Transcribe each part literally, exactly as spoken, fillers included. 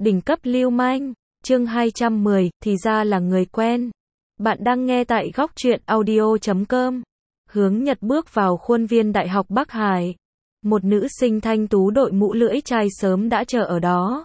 Đỉnh cấp lưu manh, chương hai trăm mười, thì ra là người quen. Bạn đang nghe tại góc truyện audio chấm com. Hướng Nhật bước vào khuôn viên Đại học Bắc Hải. Một nữ sinh thanh tú đội mũ lưỡi chai sớm đã chờ ở đó.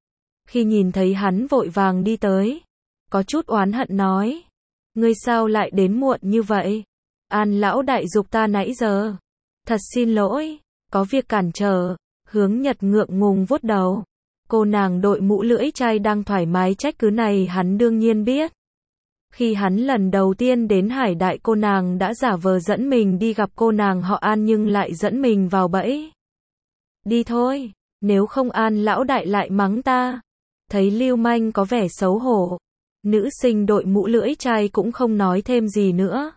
Khi nhìn thấy hắn vội vàng đi tới, có chút oán hận nói: "Ngươi sao lại đến muộn như vậy? An lão đại giục ta nãy giờ. Thật xin lỗi, có việc cản trở." Hướng Nhật ngượng ngùng vuốt đầu. Cô nàng đội mũ lưỡi chai đang thoải mái trách cứ này hắn đương nhiên biết. Khi hắn lần đầu tiên đến Hải Đại, cô nàng đã giả vờ dẫn mình đi gặp cô nàng họ An nhưng lại dẫn mình vào bẫy. "Đi thôi, nếu không An lão đại lại mắng ta." Thấy lưu manh có vẻ xấu hổ, nữ sinh đội mũ lưỡi chai cũng không nói thêm gì nữa.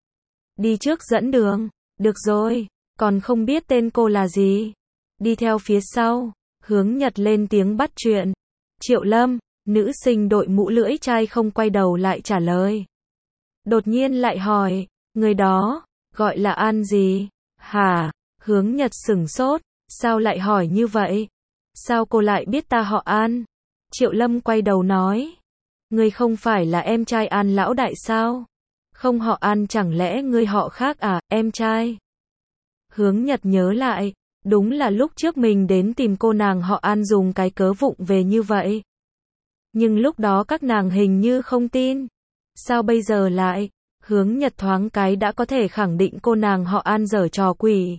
"Đi trước dẫn đường." "Được rồi, còn không biết tên cô là gì?" Đi theo phía sau. Hướng Nhật lên tiếng bắt chuyện. "Triệu Lâm." Nữ sinh đội mũ lưỡi chai không quay đầu lại trả lời. Đột nhiên lại hỏi: "Người đó, gọi là An gì?" "Hả?" Hướng Nhật sửng sốt. "Sao lại hỏi như vậy? Sao cô lại biết ta họ An?" Triệu Lâm quay đầu nói: "Ngươi không phải là em trai An lão đại sao? Không họ An chẳng lẽ ngươi họ khác à, em trai?" Hướng Nhật nhớ lại, đúng là lúc trước mình đến tìm cô nàng họ An dùng cái cớ vụng về như vậy. Nhưng lúc đó các nàng hình như không tin. Sao bây giờ lại? Hướng Nhật thoáng cái đã có thể khẳng định cô nàng họ An giở trò quỷ.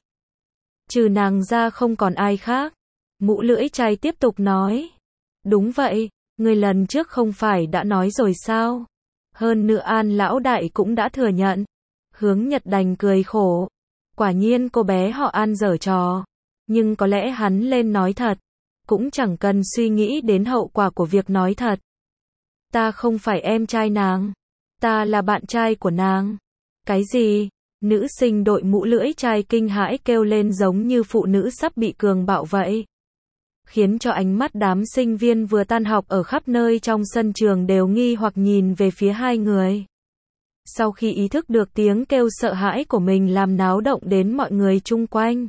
Trừ nàng ra không còn ai khác. Mũ lưỡi chai tiếp tục nói: "Đúng vậy, người lần trước không phải đã nói rồi sao? Hơn nữa An lão đại cũng đã thừa nhận." Hướng Nhật đành cười khổ. Quả nhiên cô bé họ An giở trò. Nhưng có lẽ hắn lên nói thật, cũng chẳng cần suy nghĩ đến hậu quả của việc nói thật. "Ta không phải em trai nàng, ta là bạn trai của nàng." "Cái gì?" Nữ sinh đội mũ lưỡi chai kinh hãi kêu lên giống như phụ nữ sắp bị cường bạo vậy. Khiến cho ánh mắt đám sinh viên vừa tan học ở khắp nơi trong sân trường đều nghi hoặc nhìn về phía hai người. Sau khi ý thức được tiếng kêu sợ hãi của mình làm náo động đến mọi người chung quanh,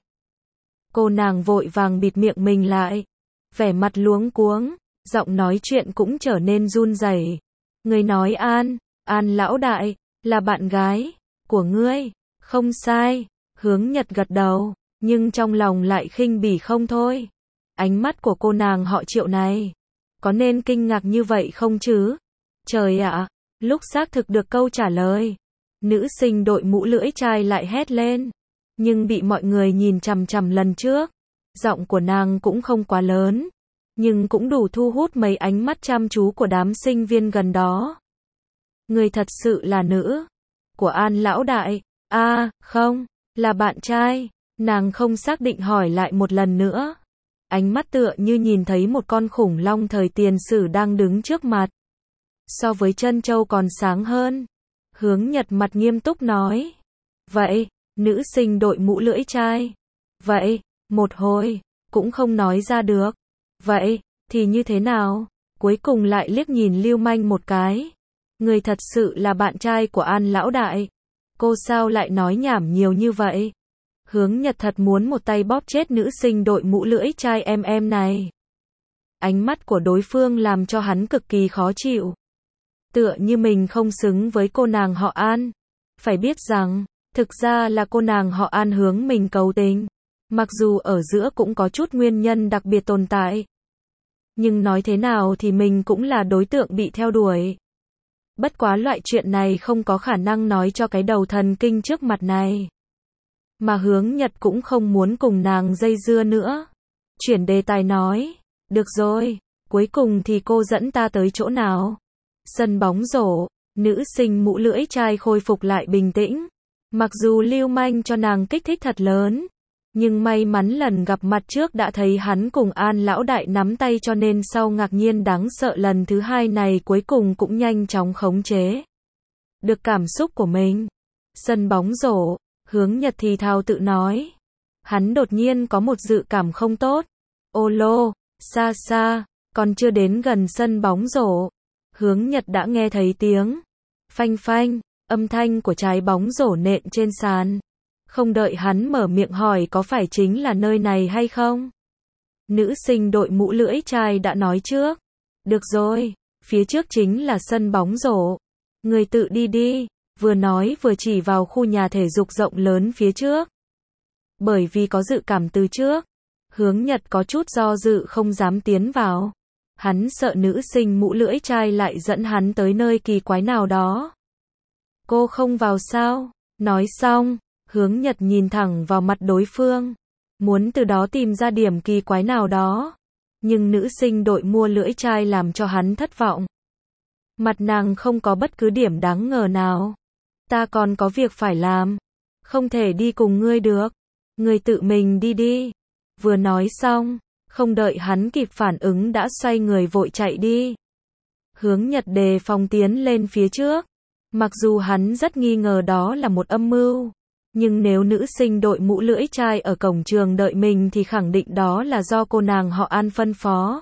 cô nàng vội vàng bịt miệng mình lại, vẻ mặt luống cuống, giọng nói chuyện cũng trở nên run rẩy. "Ngươi nói An, An lão đại, là bạn gái của ngươi?" "Không sai." Hướng Nhật gật đầu, nhưng trong lòng lại khinh bỉ không thôi. Ánh mắt của cô nàng họ Triệu này, có nên kinh ngạc như vậy không chứ? Trời ạ, lúc xác thực được câu trả lời, nữ sinh đội mũ lưỡi chai lại hét lên. Nhưng bị mọi người nhìn chằm chằm lần trước, giọng của nàng cũng không quá lớn, nhưng cũng đủ thu hút mấy ánh mắt chăm chú của đám sinh viên gần đó. "Người thật sự là nữ của An lão đại?" "A, à, không, là bạn trai." Nàng không xác định hỏi lại một lần nữa. Ánh mắt tựa như nhìn thấy một con khủng long thời tiền sử đang đứng trước mặt. So với trân châu còn sáng hơn. Hướng Nhật mặt nghiêm túc nói. "Vậy?" Nữ sinh đội mũ lưỡi chai. "Vậy?" Một hồi, cũng không nói ra được. "Vậy, thì như thế nào?" Cuối cùng lại liếc nhìn lưu manh một cái. "Người thật sự là bạn trai của An lão đại. Cô sao lại nói nhảm nhiều như vậy?" Hướng Nhật thật muốn một tay bóp chết nữ sinh đội mũ lưỡi chai em em này. Ánh mắt của đối phương làm cho hắn cực kỳ khó chịu. Tựa như mình không xứng với cô nàng họ An. Phải biết rằng, thực ra là cô nàng họ An hướng mình cầu tình. Mặc dù ở giữa cũng có chút nguyên nhân đặc biệt tồn tại. Nhưng nói thế nào thì mình cũng là đối tượng bị theo đuổi. Bất quá loại chuyện này không có khả năng nói cho cái đầu thần kinh trước mặt này. Mà Hướng Nhật cũng không muốn cùng nàng dây dưa nữa. Chuyển đề tài nói: "Được rồi, cuối cùng thì cô dẫn ta tới chỗ nào?" "Sân bóng rổ." Nữ sinh mũ lưỡi chai khôi phục lại bình tĩnh. Mặc dù lưu manh cho nàng kích thích thật lớn, nhưng may mắn lần gặp mặt trước đã thấy hắn cùng An lão đại nắm tay cho nên sau ngạc nhiên đáng sợ lần thứ hai này cuối cùng cũng nhanh chóng khống chế được cảm xúc của mình. "Sân bóng rổ." Hướng Nhật thì thào tự nói. Hắn đột nhiên có một dự cảm không tốt. Ô lô, xa xa, còn chưa đến gần sân bóng rổ, Hướng Nhật đã nghe thấy tiếng phanh phanh, âm thanh của trái bóng rổ nện trên sàn. Không đợi hắn mở miệng hỏi có phải chính là nơi này hay không, Nữ sinh đội mũ lưỡi chai đã nói trước. Được rồi, phía trước chính là sân bóng rổ. Người tự đi đi, vừa nói vừa chỉ vào khu nhà thể dục rộng lớn phía trước. Bởi vì có dự cảm từ trước, Hướng Nhật có chút do dự không dám tiến vào. Hắn sợ nữ sinh mũ lưỡi chai lại dẫn hắn tới nơi kỳ quái nào đó. Cô không vào sao? Nói xong, Hướng Nhật nhìn thẳng vào mặt đối phương, muốn từ đó tìm ra điểm kỳ quái nào đó. Nhưng nữ sinh đội mua lưỡi chai làm cho hắn thất vọng. Mặt nàng không có bất cứ điểm đáng ngờ nào. Ta còn có việc phải làm, không thể đi cùng ngươi được. Ngươi tự mình đi đi. Vừa nói xong, không đợi hắn kịp phản ứng đã xoay người vội chạy đi. Hướng Nhật đề phòng tiến lên phía trước. Mặc dù hắn rất nghi ngờ đó là một âm mưu, nhưng nếu nữ sinh đội mũ lưỡi chai ở cổng trường đợi mình thì khẳng định đó là do cô nàng họ An phân phó.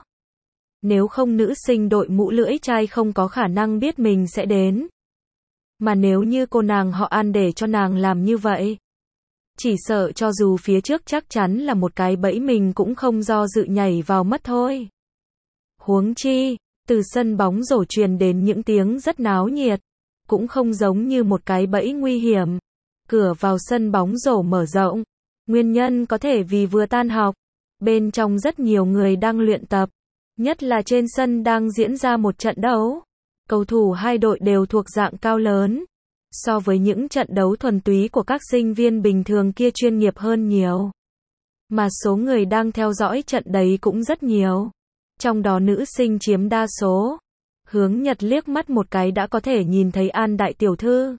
Nếu không nữ sinh đội mũ lưỡi chai không có khả năng biết mình sẽ đến. Mà nếu như cô nàng họ An để cho nàng làm như vậy, chỉ sợ cho dù phía trước chắc chắn là một cái bẫy mình cũng không do dự nhảy vào mất thôi. Huống chi, từ sân bóng rổ truyền đến những tiếng rất náo nhiệt, cũng không giống như một cái bẫy nguy hiểm. Cửa vào sân bóng rổ mở rộng, nguyên nhân có thể vì vừa tan học, bên trong rất nhiều người đang luyện tập, nhất là trên sân đang diễn ra một trận đấu. Cầu thủ hai đội đều thuộc dạng cao lớn, so với những trận đấu thuần túy của các sinh viên bình thường kia chuyên nghiệp hơn nhiều. Mà số người đang theo dõi trận đấy cũng rất nhiều, trong đó nữ sinh chiếm đa số. Hướng Nhật liếc mắt một cái đã có thể nhìn thấy An đại tiểu thư.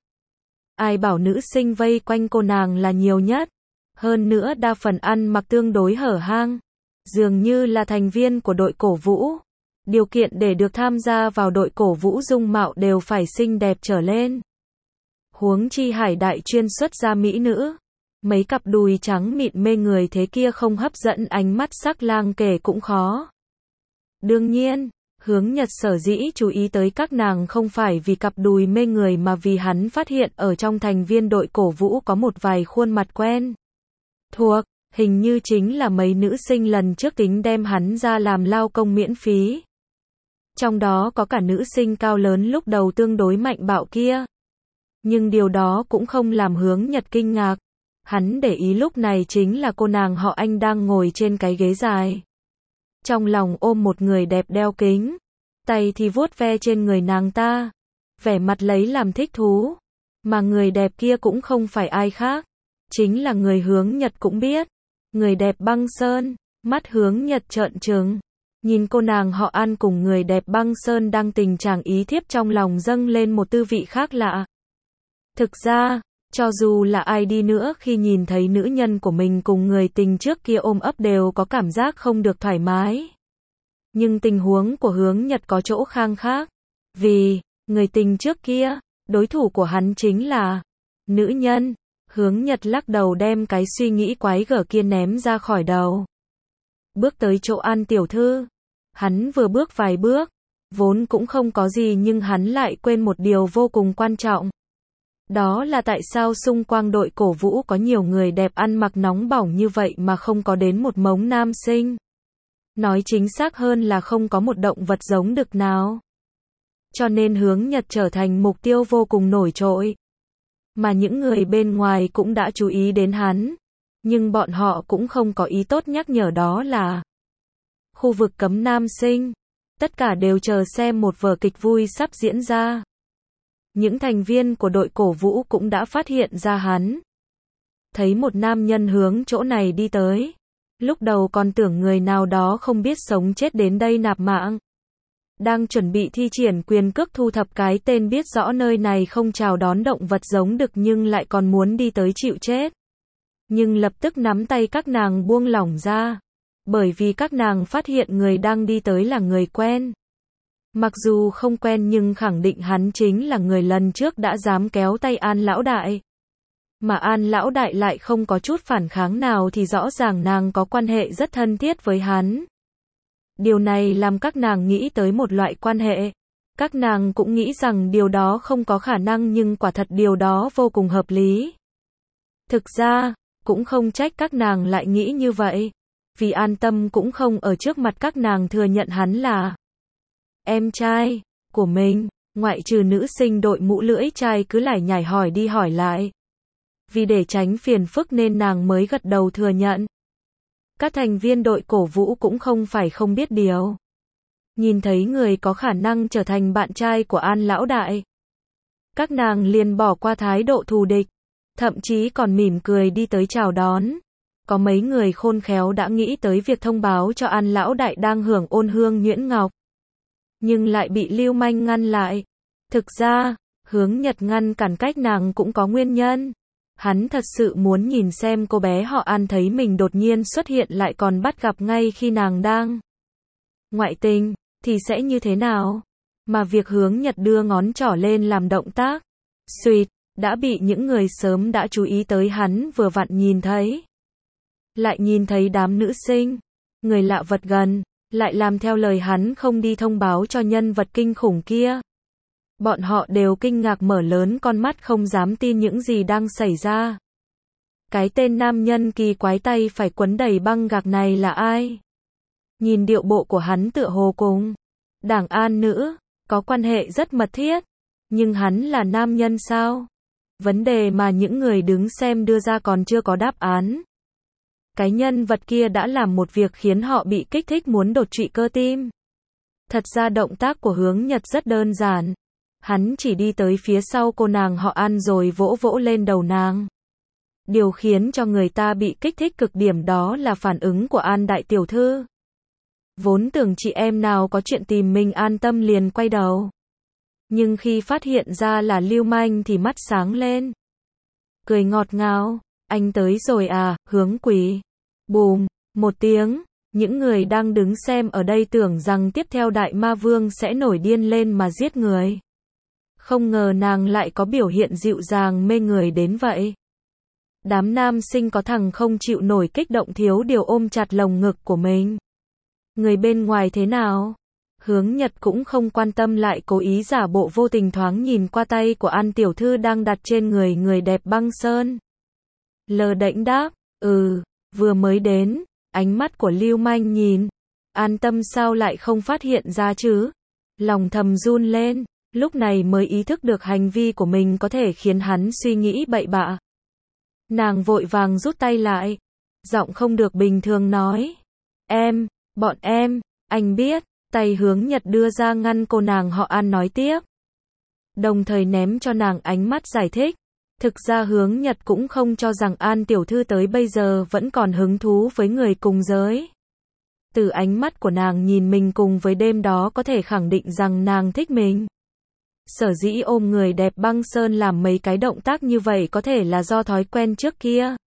Ai bảo nữ sinh vây quanh cô nàng là nhiều nhất. Hơn nữa đa phần ăn mặc tương đối hở hang, dường như là thành viên của đội cổ vũ. Điều kiện để được tham gia vào đội cổ vũ dung mạo đều phải xinh đẹp trở lên. Huống chi Hải đại chuyên xuất ra mỹ nữ. Mấy cặp đùi trắng mịn mê người thế kia không hấp dẫn ánh mắt sắc lang kể cũng khó. Đương nhiên, Hướng Nhật sở dĩ chú ý tới các nàng không phải vì cặp đùi mê người mà vì hắn phát hiện ở trong thành viên đội cổ vũ có một vài khuôn mặt quen thuộc, hình như chính là mấy nữ sinh lần trước tính đem hắn ra làm lao công miễn phí. Trong đó có cả nữ sinh cao lớn lúc đầu tương đối mạnh bạo kia. Nhưng điều đó cũng không làm Hướng Nhật kinh ngạc. Hắn để ý lúc này chính là cô nàng họ Anh đang ngồi trên cái ghế dài. Trong lòng ôm một người đẹp đeo kính, tay thì vuốt ve trên người nàng ta, vẻ mặt lấy làm thích thú. Mà người đẹp kia cũng không phải ai khác, chính là người Hướng Nhật cũng biết, người đẹp Băng Sơn. Mắt Hướng Nhật trợn trừng, nhìn cô nàng họ An cùng người đẹp Băng Sơn đang tình trạng ý thiếp, trong lòng dâng lên một tư vị khác lạ. Thực ra, cho dù là ai đi nữa khi nhìn thấy nữ nhân của mình cùng người tình trước kia ôm ấp đều có cảm giác không được thoải mái. Nhưng tình huống của Hướng Nhật có chỗ khang khác. Vì, người tình trước kia, đối thủ của hắn chính là nữ nhân. Hướng Nhật lắc đầu đem cái suy nghĩ quái gở kia ném ra khỏi đầu. Bước tới chỗ An tiểu thư. Hắn vừa bước vài bước, vốn cũng không có gì nhưng hắn lại quên một điều vô cùng quan trọng. Đó là tại sao xung quanh đội cổ vũ có nhiều người đẹp ăn mặc nóng bỏng như vậy mà không có đến một mống nam sinh. Nói chính xác hơn là không có một động vật giống đực nào. Cho nên Hướng Nhật trở thành mục tiêu vô cùng nổi trội. Mà những người bên ngoài cũng đã chú ý đến hắn. Nhưng bọn họ cũng không có ý tốt nhắc nhở đó là khu vực cấm nam sinh. Tất cả đều chờ xem một vở kịch vui sắp diễn ra. Những thành viên của đội cổ vũ cũng đã phát hiện ra hắn. Thấy một nam nhân hướng chỗ này đi tới. Lúc đầu còn tưởng người nào đó không biết sống chết đến đây nạp mạng. Đang chuẩn bị thi triển quyền cước thu thập cái tên biết rõ nơi này không chào đón động vật giống đực nhưng lại còn muốn đi tới chịu chết. Nhưng lập tức nắm tay các nàng buông lỏng ra. Bởi vì các nàng phát hiện người đang đi tới là người quen. Mặc dù không quen nhưng khẳng định hắn chính là người lần trước đã dám kéo tay An lão đại. Mà An lão đại lại không có chút phản kháng nào thì rõ ràng nàng có quan hệ rất thân thiết với hắn. Điều này làm các nàng nghĩ tới một loại quan hệ. Các nàng cũng nghĩ rằng điều đó không có khả năng nhưng quả thật điều đó vô cùng hợp lý. Thực ra, cũng không trách các nàng lại nghĩ như vậy. vì an tâm cũng không ở trước mặt các nàng thừa nhận hắn là em trai của mình, ngoại trừ nữ sinh đội mũ lưỡi chai cứ lải nhải hỏi đi hỏi lại. Vì để tránh phiền phức nên nàng mới gật đầu thừa nhận. Các thành viên đội cổ vũ cũng không phải không biết điều. Nhìn thấy người có khả năng trở thành bạn trai của An lão đại, các nàng liền bỏ qua thái độ thù địch, thậm chí còn mỉm cười đi tới chào đón. Có mấy người khôn khéo đã nghĩ tới việc thông báo cho An lão đại đang hưởng ôn hương nhuyễn ngọc, nhưng lại bị Lưu Manh ngăn lại. Thực ra, Hướng Nhật ngăn cản cách nàng cũng có nguyên nhân. Hắn thật sự muốn nhìn xem cô bé họ An thấy mình đột nhiên xuất hiện lại còn bắt gặp ngay khi nàng đang ngoại tình, thì sẽ như thế nào? Mà việc Hướng Nhật đưa ngón trỏ lên làm động tác xuỵt đã bị những người sớm đã chú ý tới hắn vừa vặn nhìn thấy. Lại nhìn thấy đám nữ sinh, người lạ vật gần, lại làm theo lời hắn không đi thông báo cho nhân vật kinh khủng kia. Bọn họ đều kinh ngạc mở lớn con mắt không dám tin những gì đang xảy ra. Cái tên nam nhân kỳ quái tay phải quấn đầy băng gạc này là ai? Nhìn điệu bộ của hắn tựa hồ cùng Đảng An nữ có quan hệ rất mật thiết, nhưng hắn là nam nhân sao? Vấn đề mà những người đứng xem đưa ra còn chưa có đáp án. Cái nhân vật kia đã làm một việc khiến họ bị kích thích muốn đột trụy cơ tim. Thật ra động tác của Hướng Nhật rất đơn giản. Hắn chỉ đi tới phía sau cô nàng họ An rồi vỗ vỗ lên đầu nàng. Điều khiến cho người ta bị kích thích cực điểm đó là phản ứng của An đại tiểu thư. Vốn tưởng chị em nào có chuyện tìm mình an tâm liền quay đầu. Nhưng khi phát hiện ra là Lưu Manh thì mắt sáng lên. Cười ngọt ngào, anh tới rồi à, Hướng Quỳ. Bùm, một tiếng, những người đang đứng xem ở đây tưởng rằng tiếp theo Đại Ma Vương sẽ nổi điên lên mà giết người. Không ngờ nàng lại có biểu hiện dịu dàng mê người đến vậy. Đám nam sinh có thằng không chịu nổi kích động thiếu điều ôm chặt lồng ngực của mình. Người bên ngoài thế nào? Hướng Nhật cũng không quan tâm lại cố ý giả bộ vô tình thoáng nhìn qua tay của An tiểu thư đang đặt trên người người đẹp băng sơn. Lờ đễnh đáp, ừ, vừa mới đến, ánh mắt của Lưu Manh nhìn. An tâm sao lại không phát hiện ra chứ? Lòng thầm run lên, lúc này mới ý thức được hành vi của mình có thể khiến hắn suy nghĩ bậy bạ. Nàng vội vàng rút tay lại, giọng không được bình thường nói. Em, bọn em, anh biết, tay Hướng Nhật đưa ra ngăn cô nàng họ An nói tiếp. Đồng thời ném cho nàng ánh mắt giải thích. Thực ra Hướng Nhật cũng không cho rằng An tiểu thư tới bây giờ vẫn còn hứng thú với người cùng giới. Từ ánh mắt của nàng nhìn mình cùng với đêm đó có thể khẳng định rằng nàng thích mình. Sở dĩ ôm người đẹp băng sơn làm mấy cái động tác như vậy có thể là do thói quen trước kia.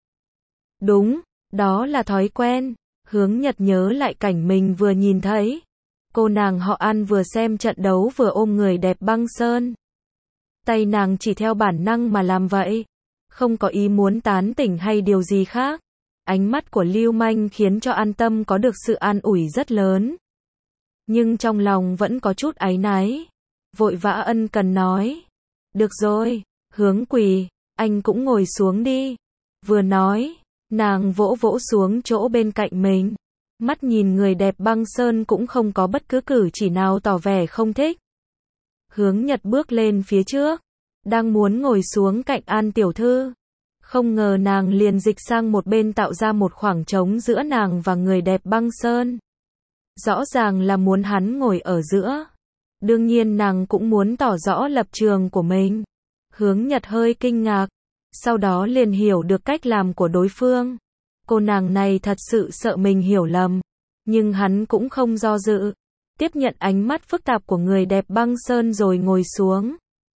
Đúng, đó là thói quen. Hướng Nhật nhớ lại cảnh mình vừa nhìn thấy. Cô nàng họ An vừa xem trận đấu vừa ôm người đẹp băng sơn. Tay nàng chỉ theo bản năng mà làm vậy. Không có ý muốn tán tỉnh hay điều gì khác. Ánh mắt của Lưu Manh khiến cho An tâm có được sự an ủi rất lớn. Nhưng trong lòng vẫn có chút áy náy. Vội vã ân cần nói. Được rồi, Hướng Quỳ, anh cũng ngồi xuống đi. Vừa nói, nàng vỗ vỗ xuống chỗ bên cạnh mình. Mắt nhìn người đẹp băng sơn cũng không có bất cứ cử chỉ nào tỏ vẻ không thích. Hướng Nhật bước lên phía trước, đang muốn ngồi xuống cạnh An tiểu thư. Không ngờ nàng liền dịch sang một bên tạo ra một khoảng trống giữa nàng và người đẹp băng sơn. Rõ ràng là muốn hắn ngồi ở giữa. Đương nhiên nàng cũng muốn tỏ rõ lập trường của mình. Hướng Nhật hơi kinh ngạc, sau đó liền hiểu được cách làm của đối phương. Cô nàng này thật sự sợ mình hiểu lầm, nhưng hắn cũng không do dự. Tiếp nhận ánh mắt phức tạp của người đẹp băng sơn rồi ngồi xuống.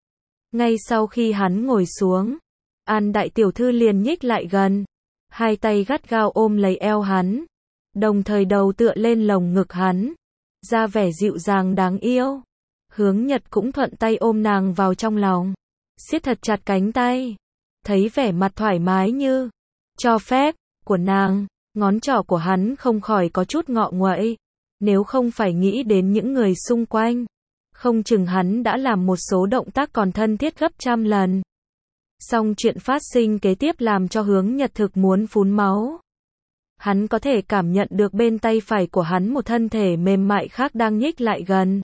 Ngay sau khi hắn ngồi xuống, An đại tiểu thư liền nhích lại gần, hai tay gắt gao ôm lấy eo hắn, đồng thời đầu tựa lên lồng ngực hắn, ra vẻ dịu dàng đáng yêu. Hướng Nhật cũng thuận tay ôm nàng vào trong lòng, siết thật chặt cánh tay. Thấy vẻ mặt thoải mái như cho phép của nàng, ngón trỏ của hắn không khỏi có chút ngọ nguậy. Nếu không phải nghĩ đến những người xung quanh, không chừng hắn đã làm một số động tác còn thân thiết gấp trăm lần. Song chuyện phát sinh kế tiếp làm cho Hướng Nhật thực muốn phun máu. Hắn có thể cảm nhận được bên tay phải của hắn một thân thể mềm mại khác đang nhích lại gần.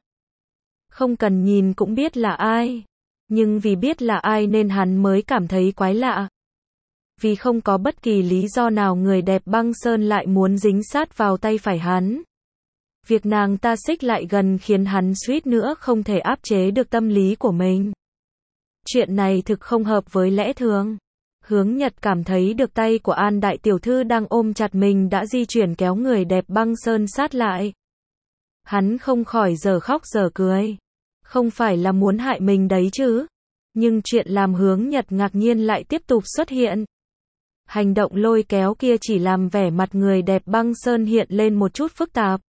Không cần nhìn cũng biết là ai. Nhưng vì biết là ai nên hắn mới cảm thấy quái lạ. Vì không có bất kỳ lý do nào người đẹp băng sơn lại muốn dính sát vào tay phải hắn. Việc nàng ta xích lại gần khiến hắn suýt nữa không thể áp chế được tâm lý của mình. Chuyện này thực không hợp với lẽ thường. Hướng Nhật cảm thấy được tay của An đại tiểu thư đang ôm chặt mình đã di chuyển kéo người đẹp băng sơn sát lại. Hắn không khỏi giờ khóc giờ cười. Không phải là muốn hại mình đấy chứ. Nhưng chuyện làm Hướng Nhật ngạc nhiên lại tiếp tục xuất hiện. Hành động lôi kéo kia chỉ làm vẻ mặt người đẹp băng sơn hiện lên một chút phức tạp.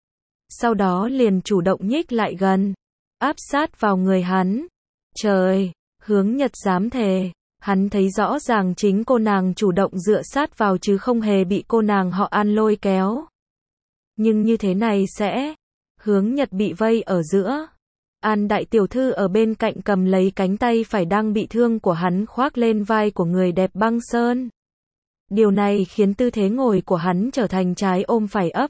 Sau đó liền chủ động nhích lại gần. Áp sát vào người hắn. Trời! Hướng Nhật dám thề. Hắn thấy rõ ràng chính cô nàng chủ động dựa sát vào chứ không hề bị cô nàng họ An lôi kéo. Nhưng như thế này sẽ... Hướng Nhật bị vây ở giữa. An đại tiểu thư ở bên cạnh cầm lấy cánh tay phải đang bị thương của hắn khoác lên vai của người đẹp băng sơn. Điều này khiến tư thế ngồi của hắn trở thành trái ôm phải ấp.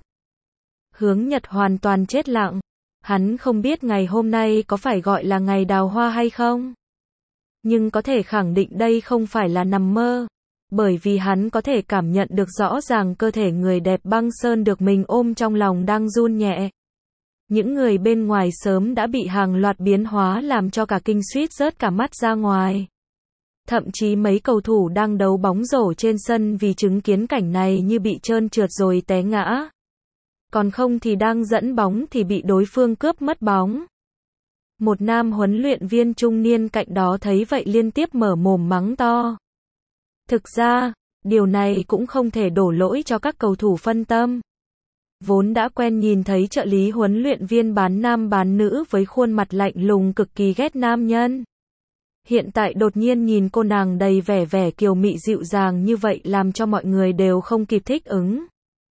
Hướng Nhật hoàn toàn chết lặng. Hắn không biết ngày hôm nay có phải gọi là ngày đào hoa hay không. Nhưng có thể khẳng định đây không phải là nằm mơ. Bởi vì hắn có thể cảm nhận được rõ ràng cơ thể người đẹp băng sơn được mình ôm trong lòng đang run nhẹ. Những người bên ngoài sớm đã bị hàng loạt biến hóa làm cho cả kinh suýt rớt cả mắt ra ngoài. Thậm chí mấy cầu thủ đang đấu bóng rổ trên sân vì chứng kiến cảnh này như bị trơn trượt rồi té ngã. Còn không thì đang dẫn bóng thì bị đối phương cướp mất bóng. Một nam huấn luyện viên trung niên cạnh đó thấy vậy liên tiếp mở mồm mắng to. Thực ra, điều này cũng không thể đổ lỗi cho các cầu thủ phân tâm. Vốn đã quen nhìn thấy trợ lý huấn luyện viên bán nam bán nữ với khuôn mặt lạnh lùng cực kỳ ghét nam nhân. Hiện tại đột nhiên nhìn cô nàng đầy vẻ vẻ kiều mị dịu dàng như vậy làm cho mọi người đều không kịp thích ứng.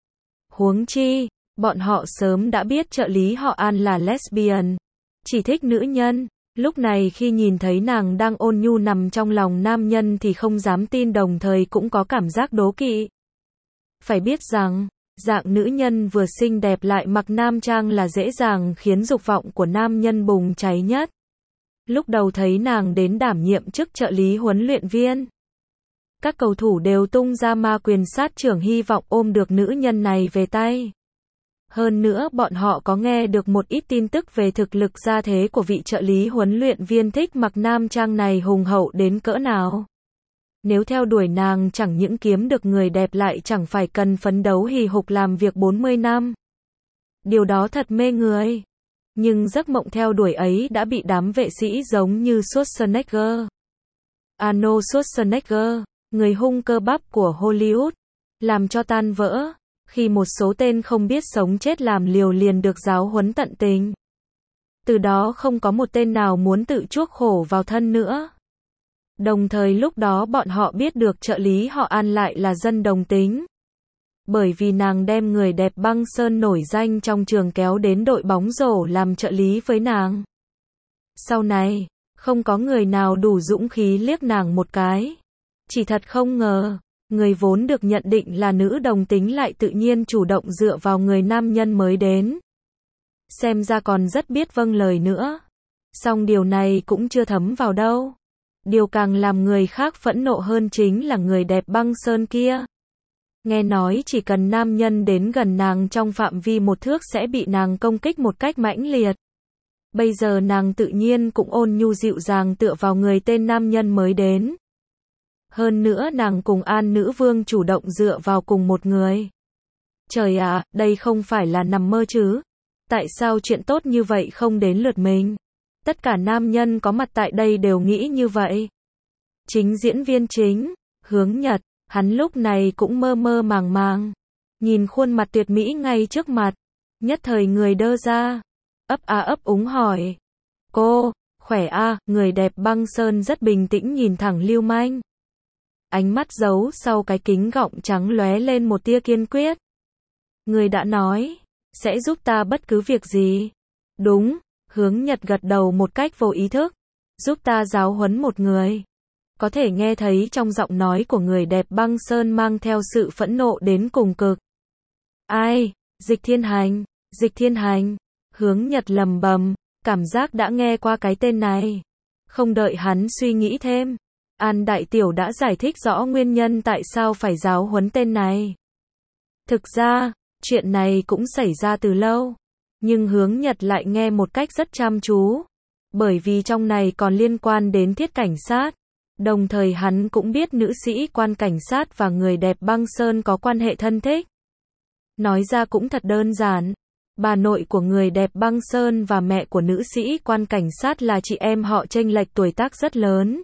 Huống chi, bọn họ sớm đã biết trợ lý họ An là lesbian. Chỉ thích nữ nhân. Lúc này khi nhìn thấy nàng đang ôn nhu nằm trong lòng nam nhân thì không dám tin đồng thời cũng có cảm giác đố kỵ. Phải biết rằng, dạng nữ nhân vừa xinh đẹp lại mặc nam trang là dễ dàng khiến dục vọng của nam nhân bùng cháy nhất. Lúc đầu thấy nàng đến đảm nhiệm chức trợ lý huấn luyện viên. Các cầu thủ đều tung ra ma quyền sát trưởng hy vọng ôm được nữ nhân này về tay. Hơn nữa bọn họ có nghe được một ít tin tức về thực lực gia thế của vị trợ lý huấn luyện viên thích mặc nam trang này hùng hậu đến cỡ nào. Nếu theo đuổi nàng chẳng những kiếm được người đẹp lại chẳng phải cần phấn đấu hì hục làm việc bốn mươi năm. Điều đó thật mê người. Nhưng giấc mộng theo đuổi ấy đã bị đám vệ sĩ giống như Schwarzenegger. Arnold Schwarzenegger, người hung cơ bắp của Hollywood, làm cho tan vỡ. Khi một số tên không biết sống chết làm liều liền được giáo huấn tận tình. Từ đó không có một tên nào muốn tự chuốc khổ vào thân nữa. Đồng thời lúc đó bọn họ biết được trợ lý họ An lại là dân đồng tính. Bởi vì nàng đem người đẹp băng sơn nổi danh trong trường kéo đến đội bóng rổ làm trợ lý với nàng. Sau này, không có người nào đủ dũng khí liếc nàng một cái. Chỉ thật không ngờ. Người vốn được nhận định là nữ đồng tính lại tự nhiên chủ động dựa vào người nam nhân mới đến. Xem ra còn rất biết vâng lời nữa. Song điều này cũng chưa thấm vào đâu. Điều càng làm người khác phẫn nộ hơn chính là người đẹp băng sơn kia. Nghe nói chỉ cần nam nhân đến gần nàng trong phạm vi một thước sẽ bị nàng công kích một cách mãnh liệt. Bây giờ nàng tự nhiên cũng ôn nhu dịu dàng tựa vào người tên nam nhân mới đến. Hơn nữa nàng cùng An nữ vương chủ động dựa vào cùng một người. Trời ạ, đây không phải là nằm mơ chứ? Tại sao chuyện tốt như vậy không đến lượt mình? Tất cả nam nhân có mặt tại đây đều nghĩ như vậy. Chính diễn viên chính, Hướng Nhật, hắn lúc này cũng mơ mơ màng màng. Nhìn khuôn mặt tuyệt mỹ ngay trước mặt. Nhất thời người đơ ra. Ấp a ấp úng hỏi. Cô, khỏe a, người đẹp băng sơn rất bình tĩnh nhìn thẳng Lưu Manh. Ánh mắt giấu sau cái kính gọng trắng lóe lên một tia kiên quyết. Người đã nói, sẽ giúp ta bất cứ việc gì. Đúng, Hướng Nhật gật đầu một cách vô ý thức. Giúp ta giáo huấn một người. Có thể nghe thấy trong giọng nói của người đẹp băng sơn mang theo sự phẫn nộ đến cùng cực. Ai? Dịch Thiên Hành, Dịch Thiên Hành. Hướng Nhật lầm bầm, cảm giác đã nghe qua cái tên này. Không đợi hắn suy nghĩ thêm, An Đại Tiểu đã giải thích rõ nguyên nhân tại sao phải giáo huấn tên này. Thực ra, chuyện này cũng xảy ra từ lâu, nhưng Hướng Nhật lại nghe một cách rất chăm chú, bởi vì trong này còn liên quan đến Thiết cảnh sát. Đồng thời hắn cũng biết nữ sĩ quan cảnh sát và người đẹp Băng Sơn có quan hệ thân thích. Nói ra cũng thật đơn giản. Bà nội của người đẹp Băng Sơn và mẹ của nữ sĩ quan cảnh sát là chị em họ chênh lệch tuổi tác rất lớn.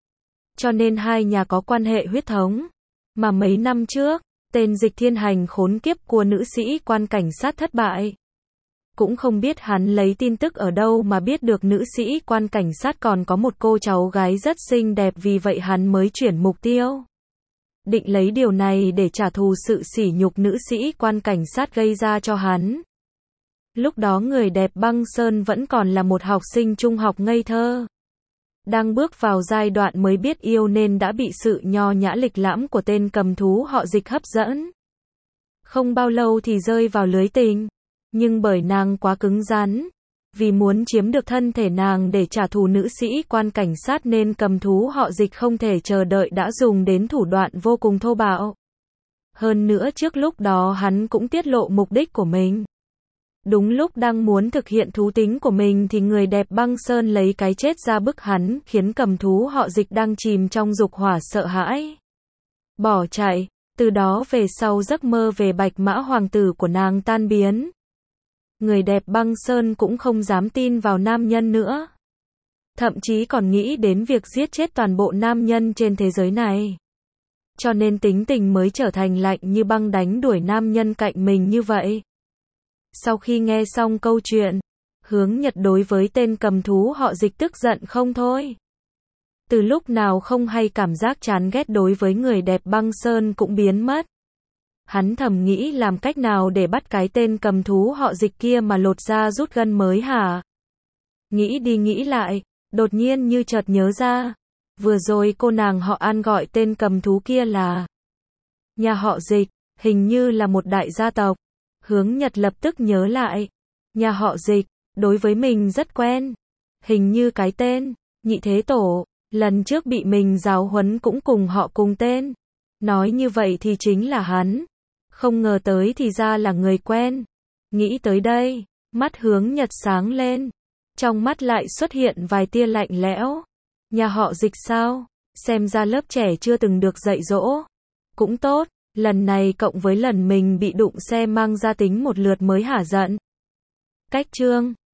Cho nên hai nhà có quan hệ huyết thống. Mà mấy năm trước, tên Dịch Thiên Hành khốn kiếp của nữ sĩ quan cảnh sát thất bại. Cũng không biết hắn lấy tin tức ở đâu mà biết được nữ sĩ quan cảnh sát còn có một cô cháu gái rất xinh đẹp, vì vậy hắn mới chuyển mục tiêu. Định lấy điều này để trả thù sự sỉ nhục nữ sĩ quan cảnh sát gây ra cho hắn. Lúc đó người đẹp Băng Sơn vẫn còn là một học sinh trung học ngây thơ. Đang bước vào giai đoạn mới biết yêu nên đã bị sự nho nhã lịch lãm của tên cầm thú họ Dịch hấp dẫn. Không bao lâu thì rơi vào lưới tình. Nhưng bởi nàng quá cứng rắn, vì muốn chiếm được thân thể nàng để trả thù nữ sĩ quan cảnh sát nên cầm thú họ Dịch không thể chờ đợi đã dùng đến thủ đoạn vô cùng thô bạo. Hơn nữa trước lúc đó hắn cũng tiết lộ mục đích của mình. Đúng lúc đang muốn thực hiện thú tính của mình thì người đẹp Băng Sơn lấy cái chết ra bức hắn, khiến cầm thú họ Dịch đang chìm trong dục hỏa sợ hãi bỏ chạy. Từ đó về sau giấc mơ về Bạch Mã Hoàng tử của nàng tan biến. Người đẹp Băng Sơn cũng không dám tin vào nam nhân nữa. Thậm chí còn nghĩ đến việc giết chết toàn bộ nam nhân trên thế giới này. Cho nên tính tình mới trở thành lạnh như băng, đánh đuổi nam nhân cạnh mình như vậy. Sau khi nghe xong câu chuyện, Hướng Nhật đối với tên cầm thú họ Dịch tức giận không thôi. Từ lúc nào không hay cảm giác chán ghét đối với người đẹp Băng Sơn cũng biến mất. Hắn thầm nghĩ làm cách nào để bắt cái tên cầm thú họ Dịch kia mà lột da rút gân mới hả? Nghĩ đi nghĩ lại, đột nhiên như chợt nhớ ra. Vừa rồi cô nàng họ An gọi tên cầm thú kia là nhà họ Dịch, hình như là một đại gia tộc. Hướng Nhật lập tức nhớ lại. Nhà họ Dịch, đối với mình rất quen. Hình như cái tên, Nhị Thế Tổ, lần trước bị mình giáo huấn cũng cùng họ cùng tên. Nói như vậy thì chính là hắn. Không ngờ tới thì ra là người quen. Nghĩ tới đây, mắt Hướng Nhật sáng lên. Trong mắt lại xuất hiện vài tia lạnh lẽo. Nhà họ Dịch sao? Xem ra lớp trẻ chưa từng được dạy dỗ. Cũng tốt, lần này cộng với lần mình bị đụng xe mang ra tính một lượt mới hả giận. Cách chương